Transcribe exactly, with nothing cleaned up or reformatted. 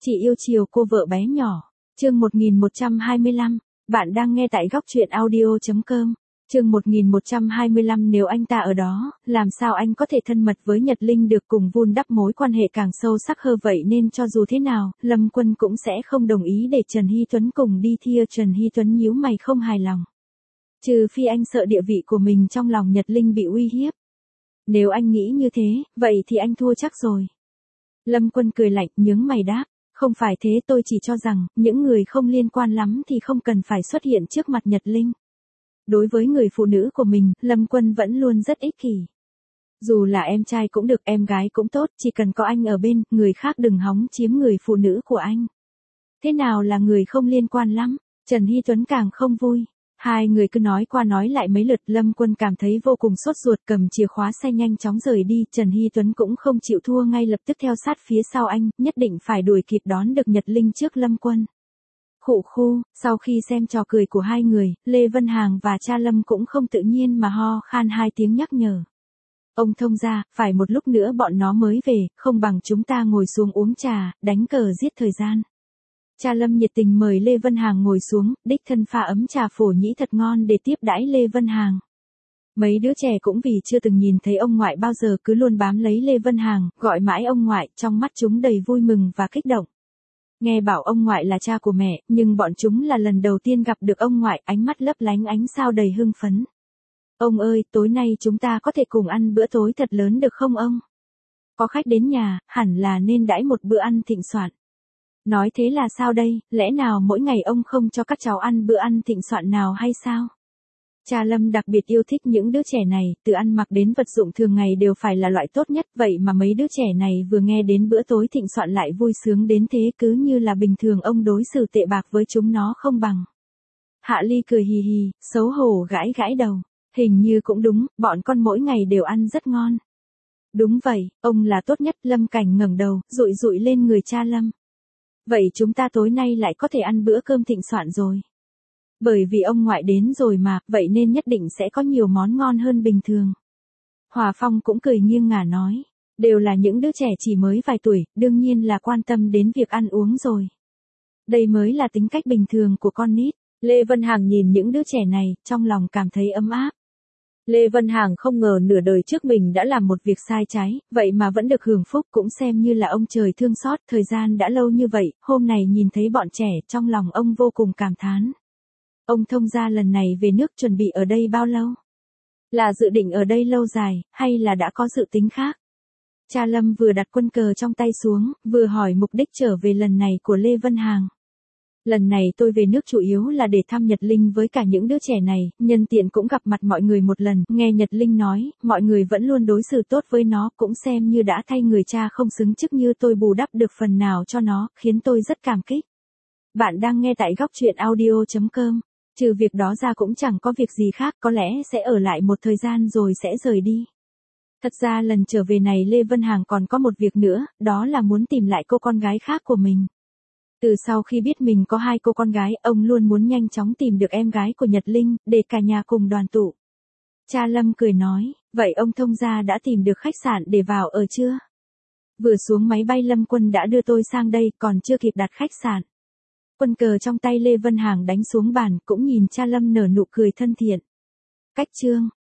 Chị yêu chiều cô vợ bé nhỏ. Chương một nghìn một trăm hai mươi lăm. Bạn đang nghe tại góc truyện audio chấm com. Chương một nghìn một trăm hai mươi lăm. Nếu anh ta ở đó, làm sao anh có thể thân mật với Nhật Linh được, cùng vun đắp mối quan hệ càng sâu sắc hơn, vậy nên cho dù thế nào, Lâm Quân cũng sẽ không đồng ý để Trần Hy Tuấn cùng đi thia. Trần Hy Tuấn nhíu mày không hài lòng. Trừ phi anh sợ địa vị của mình trong lòng Nhật Linh bị uy hiếp. Nếu anh nghĩ như thế, vậy thì anh thua chắc rồi. Lâm Quân cười lạnh, nhướng mày đáp. Không phải thế, tôi chỉ cho rằng, những người không liên quan lắm thì không cần phải xuất hiện trước mặt Nhật Linh. Đối với người phụ nữ của mình, Lâm Quân vẫn luôn rất ích kỷ. Dù là em trai cũng được, em gái cũng tốt, chỉ cần có anh ở bên, người khác đừng hòng chiếm người phụ nữ của anh. Thế nào là người không liên quan lắm? Trần Hy Tuấn càng không vui. Hai người cứ nói qua nói lại mấy lượt, Lâm Quân cảm thấy vô cùng sốt ruột, cầm chìa khóa xe nhanh chóng rời đi. Trần Hy Tuấn cũng không chịu thua, ngay lập tức theo sát phía sau anh, nhất định phải đuổi kịp đón được Nhật Linh trước Lâm Quân. Khụ khu, sau khi xem trò cười của hai người, Lê Vân Hàng và cha Lâm cũng không tự nhiên mà ho khan hai tiếng nhắc nhở. Ông thông gia, phải một lúc nữa bọn nó mới về, không bằng chúng ta ngồi xuống uống trà, đánh cờ giết thời gian. Cha Lâm nhiệt tình mời Lê Vân Hàng ngồi xuống, đích thân pha ấm trà phổ nhĩ thật ngon để tiếp đãi Lê Vân Hàng. Mấy đứa trẻ cũng vì chưa từng nhìn thấy ông ngoại bao giờ cứ luôn bám lấy Lê Vân Hàng, gọi mãi ông ngoại, trong mắt chúng đầy vui mừng và kích động. Nghe bảo ông ngoại là cha của mẹ, nhưng bọn chúng là lần đầu tiên gặp được ông ngoại, ánh mắt lấp lánh ánh sao đầy hưng phấn. Ông ơi, tối nay chúng ta có thể cùng ăn bữa tối thật lớn được không ông? Có khách đến nhà, hẳn là nên đãi một bữa ăn thịnh soạn. Nói thế là sao đây, lẽ nào mỗi ngày ông không cho các cháu ăn bữa ăn thịnh soạn nào hay sao? Cha Lâm đặc biệt yêu thích những đứa trẻ này, từ ăn mặc đến vật dụng thường ngày đều phải là loại tốt nhất, vậy mà mấy đứa trẻ này vừa nghe đến bữa tối thịnh soạn lại vui sướng đến thế, cứ như là bình thường ông đối xử tệ bạc với chúng nó không bằng. Hạ Ly cười hì hì, xấu hổ gãi gãi đầu, hình như cũng đúng, bọn con mỗi ngày đều ăn rất ngon. Đúng vậy, ông là tốt nhất. Lâm Cảnh ngẩng đầu, dụi dụi lên người cha Lâm. Vậy chúng ta tối nay lại có thể ăn bữa cơm thịnh soạn rồi. Bởi vì ông ngoại đến rồi mà, vậy nên nhất định sẽ có nhiều món ngon hơn bình thường. Hòa Phong cũng cười nghiêng ngả nói, đều là những đứa trẻ chỉ mới vài tuổi, đương nhiên là quan tâm đến việc ăn uống rồi. Đây mới là tính cách bình thường của con nít. Lê Vân Hàng nhìn những đứa trẻ này, trong lòng cảm thấy ấm áp. Lê Vân Hàng không ngờ nửa đời trước mình đã làm một việc sai trái, vậy mà vẫn được hưởng phúc, cũng xem như là ông trời thương xót. Thời gian đã lâu như vậy, hôm nay nhìn thấy bọn trẻ, trong lòng ông vô cùng cảm thán. Ông thông gia lần này về nước chuẩn bị ở đây bao lâu? Là dự định ở đây lâu dài, hay là đã có dự tính khác? Cha Lâm vừa đặt quân cờ trong tay xuống, vừa hỏi mục đích trở về lần này của Lê Vân Hàng. Lần này tôi về nước chủ yếu là để thăm Nhật Linh với cả những đứa trẻ này, nhân tiện cũng gặp mặt mọi người một lần. Nghe Nhật Linh nói, mọi người vẫn luôn đối xử tốt với nó, cũng xem như đã thay người cha không xứng chức như tôi bù đắp được phần nào cho nó, khiến tôi rất cảm kích. Bạn đang nghe tại góc truyện audio chấm com. Trừ việc đó ra cũng chẳng có việc gì khác, có lẽ sẽ ở lại một thời gian rồi sẽ rời đi. Thật ra lần trở về này Lê Vân Hàng còn có một việc nữa, đó là muốn tìm lại cô con gái khác của mình. Từ sau khi biết mình có hai cô con gái, ông luôn muốn nhanh chóng tìm được em gái của Nhật Linh, để cả nhà cùng đoàn tụ. Cha Lâm cười nói, vậy ông thông gia đã tìm được khách sạn để vào ở chưa? Vừa xuống máy bay Lâm Quân đã đưa tôi sang đây, còn chưa kịp đặt khách sạn. Quân cờ trong tay Lê Vân Hàng đánh xuống bàn, cũng nhìn cha Lâm nở nụ cười thân thiện. Cách chương,